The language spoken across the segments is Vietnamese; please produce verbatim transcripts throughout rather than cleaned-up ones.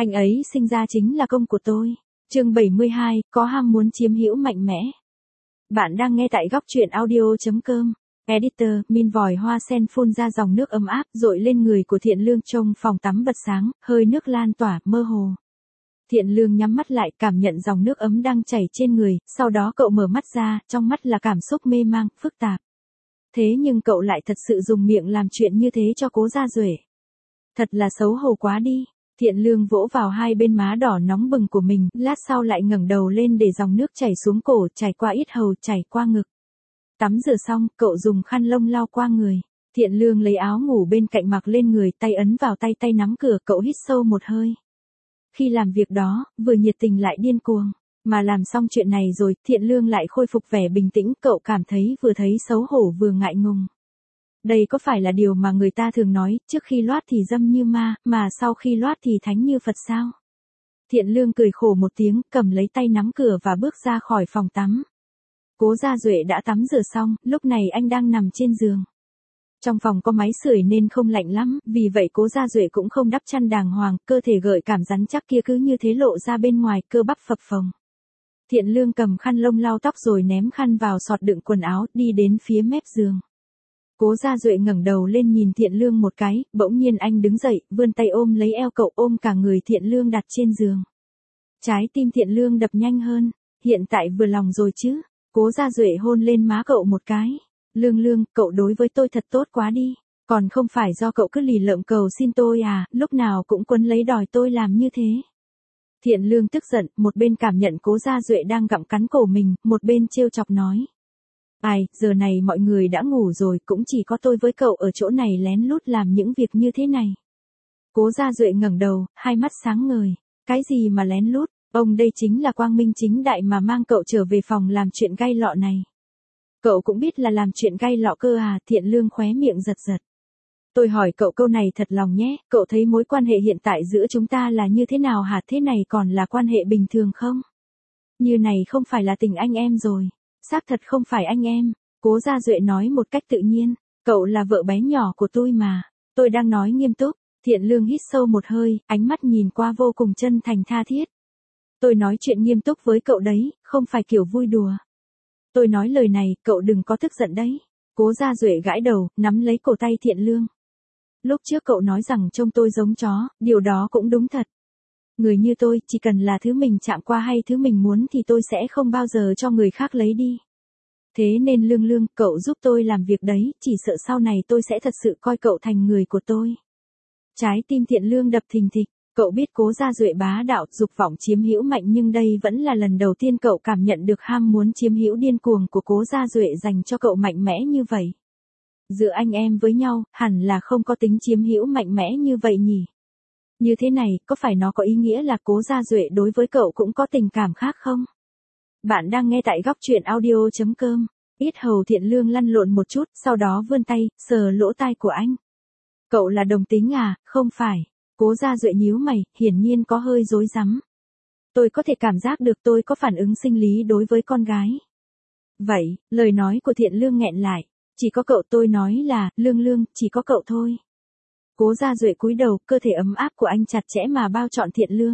Anh ấy sinh ra chính là công của tôi. Chương bảy mươi hai, có ham muốn chiếm hữu mạnh mẽ. Bạn đang nghe tại góc truyện audio.com. Editor, min vòi hoa sen phun ra dòng nước ấm áp dội lên người của Thiện Lương trong phòng tắm bật sáng, hơi nước lan tỏa, mơ hồ. Thiện Lương nhắm mắt lại cảm nhận dòng nước ấm đang chảy trên người, sau đó cậu mở mắt ra, trong mắt là cảm xúc mê mang, phức tạp. Thế nhưng cậu lại thật sự dùng miệng làm chuyện như thế cho Cố Gia Duệ. Thật là xấu hổ quá đi. Thiện Lương vỗ vào hai bên má đỏ nóng bừng của mình, lát sau lại ngẩng đầu lên để dòng nước chảy xuống cổ, chảy qua yết hầu, chảy qua ngực. Tắm rửa xong, cậu dùng khăn lông lau qua người. Thiện Lương lấy áo ngủ bên cạnh mặc lên người, tay ấn vào tay, tay nắm cửa, cậu hít sâu một hơi. Khi làm việc đó, vừa nhiệt tình lại điên cuồng. Mà làm xong chuyện này rồi, Thiện Lương lại khôi phục vẻ bình tĩnh, cậu cảm thấy vừa thấy xấu hổ vừa ngại ngùng. Đây có phải là điều mà người ta thường nói, trước khi loát thì dâm như ma, mà sau khi loát thì thánh như Phật sao? Thiện Lương cười khổ một tiếng, cầm lấy tay nắm cửa và bước ra khỏi phòng tắm. Cố Gia Duệ đã tắm rửa xong, lúc này anh đang nằm trên giường. Trong phòng có máy sưởi nên không lạnh lắm, vì vậy Cố Gia Duệ cũng không đắp chăn đàng hoàng, cơ thể gợi cảm rắn chắc kia cứ như thế lộ ra bên ngoài, cơ bắp phập phồng. Thiện Lương cầm khăn lông lau tóc rồi ném khăn vào sọt đựng quần áo, đi đến phía mép giường. Cố Gia Duệ ngẩng đầu lên nhìn Thiện Lương một cái, bỗng nhiên anh đứng dậy, vươn tay ôm lấy eo cậu, ôm cả người Thiện Lương đặt trên giường. Trái tim Thiện Lương đập nhanh hơn, hiện tại vừa lòng rồi chứ? Cố Gia Duệ hôn lên má cậu một cái. Lương Lương, cậu đối với tôi thật tốt quá đi, còn không phải do cậu cứ lì lợm cầu xin tôi à, lúc nào cũng quấn lấy đòi tôi làm như thế. Thiện Lương tức giận, một bên cảm nhận Cố Gia Duệ đang gặm cắn cổ mình, một bên trêu chọc nói. Ai, giờ này mọi người đã ngủ rồi, cũng chỉ có tôi với cậu ở chỗ này lén lút làm những việc như thế này. Cố Gia Duệ ngẩng đầu, hai mắt sáng ngời. Cái gì mà lén lút, ông đây chính là quang minh chính đại mà mang cậu trở về phòng làm chuyện gai lọ này. Cậu cũng biết là làm chuyện gai lọ cơ à? Thiện Lương khóe miệng giật giật. Tôi hỏi cậu câu này thật lòng nhé, cậu thấy mối quan hệ hiện tại giữa chúng ta là như thế nào hả? Thế này còn là quan hệ bình thường không? Như này không phải là tình anh em rồi. Xác thật không phải anh em. Cố Gia Duệ nói một cách tự nhiên. Cậu là vợ bé nhỏ của tôi mà. Tôi đang nói nghiêm túc. Thiện Lương hít sâu một hơi, ánh mắt nhìn qua vô cùng chân thành tha thiết. Tôi nói chuyện nghiêm túc với cậu đấy, không phải kiểu vui đùa. Tôi nói lời này, cậu đừng có tức giận đấy. Cố Gia Duệ gãi đầu, nắm lấy cổ tay Thiện Lương. Lúc trước cậu nói rằng trông tôi giống chó, điều đó cũng đúng thật. Người như tôi, chỉ cần là thứ mình chạm qua hay thứ mình muốn thì tôi sẽ không bao giờ cho người khác lấy đi. Thế nên Lương Lương, cậu giúp tôi làm việc đấy, chỉ sợ sau này tôi sẽ thật sự coi cậu thành người của tôi. Trái tim Thiện Lương đập thình thịch, cậu biết Cố Gia Duệ bá đạo, dục vọng chiếm hữu mạnh nhưng đây vẫn là lần đầu tiên cậu cảm nhận được ham muốn chiếm hữu điên cuồng của Cố Gia Duệ dành cho cậu mạnh mẽ như vậy. Giữa anh em với nhau, hẳn là không có tính chiếm hữu mạnh mẽ như vậy nhỉ? Như thế này, có phải nó có ý nghĩa là Cố Gia Duệ đối với cậu cũng có tình cảm khác không? Bạn đang nghe tại góc truyện audio.com. Yết hầu Thiện Lương lăn lộn một chút, sau đó vươn tay, sờ lỗ tai của anh. Cậu là đồng tính à? Không phải. Cố Gia Duệ nhíu mày, hiển nhiên có hơi rối rắm. Tôi có thể cảm giác được tôi có phản ứng sinh lý đối với con gái. Vậy, lời nói của Thiện Lương nghẹn lại. Chỉ có cậu, tôi nói là, Lương Lương, chỉ có cậu thôi. Cố Gia Duệ cúi đầu, cơ thể ấm áp của anh chặt chẽ mà bao trọn Thiện Lương.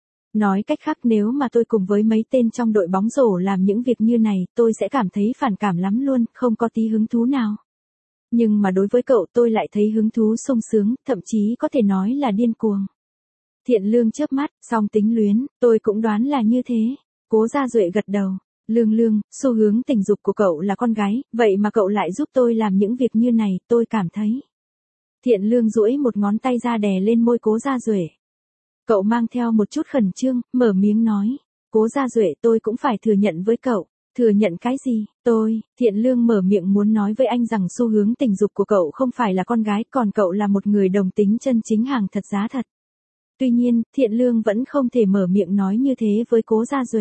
Nói cách khác, nếu mà tôi cùng với mấy tên trong đội bóng rổ làm những việc như này, tôi sẽ cảm thấy phản cảm lắm luôn, không có tí hứng thú nào. Nhưng mà đối với cậu tôi lại thấy hứng thú sung sướng, thậm chí có thể nói là điên cuồng. Thiện Lương chớp mắt, song tính luyến, tôi cũng đoán là như thế. Cố Gia Duệ gật đầu. Lương Lương, xu hướng tình dục của cậu là con gái, vậy mà cậu lại giúp tôi làm những việc như này, tôi cảm thấy. Thiện Lương duỗi một ngón tay ra đè lên môi Cố Gia Duệ. Cậu mang theo một chút khẩn trương, mở miếng nói. Cố Gia Duệ, tôi cũng phải thừa nhận với cậu. Thừa nhận cái gì? Tôi, Thiện Lương mở miệng muốn nói với anh rằng xu hướng tình dục của cậu không phải là con gái, còn cậu là một người đồng tính chân chính hàng thật giá thật. Tuy nhiên, Thiện Lương vẫn không thể mở miệng nói như thế với Cố Gia Duệ.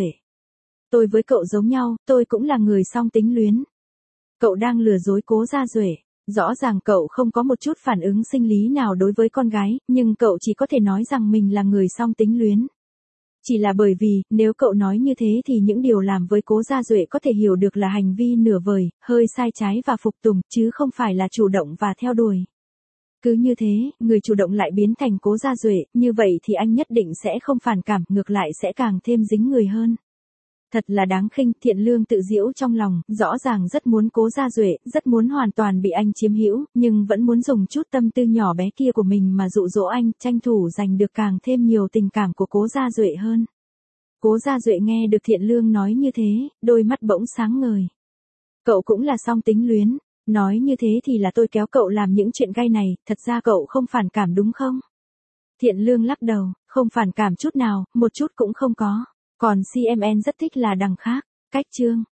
Tôi với cậu giống nhau, tôi cũng là người song tính luyến. Cậu đang lừa dối Cố Gia Duệ. Rõ ràng cậu không có một chút phản ứng sinh lý nào đối với con gái, nhưng cậu chỉ có thể nói rằng mình là người song tính luyến. Chỉ là bởi vì, nếu cậu nói như thế thì những điều làm với Cố Gia Duệ có thể hiểu được là hành vi nửa vời, hơi sai trái và phục tùng, chứ không phải là chủ động và theo đuổi. Cứ như thế, người chủ động lại biến thành Cố Gia Duệ, như vậy thì anh nhất định sẽ không phản cảm, ngược lại sẽ càng thêm dính người hơn. Thật là đáng khinh, Thiện Lương tự giễu trong lòng, rõ ràng rất muốn Cố Gia Duệ, rất muốn hoàn toàn bị anh chiếm hữu, nhưng vẫn muốn dùng chút tâm tư nhỏ bé kia của mình mà dụ dỗ anh, tranh thủ giành được càng thêm nhiều tình cảm của Cố Gia Duệ hơn. Cố Gia Duệ nghe được Thiện Lương nói như thế, đôi mắt bỗng sáng ngời. Cậu cũng là song tính luyến, nói như thế thì là tôi kéo cậu làm những chuyện gay này, thật ra cậu không phản cảm đúng không? Thiện Lương lắc đầu, không phản cảm chút nào, một chút cũng không có. Còn xê em en rất thích là đằng khác. Cách chương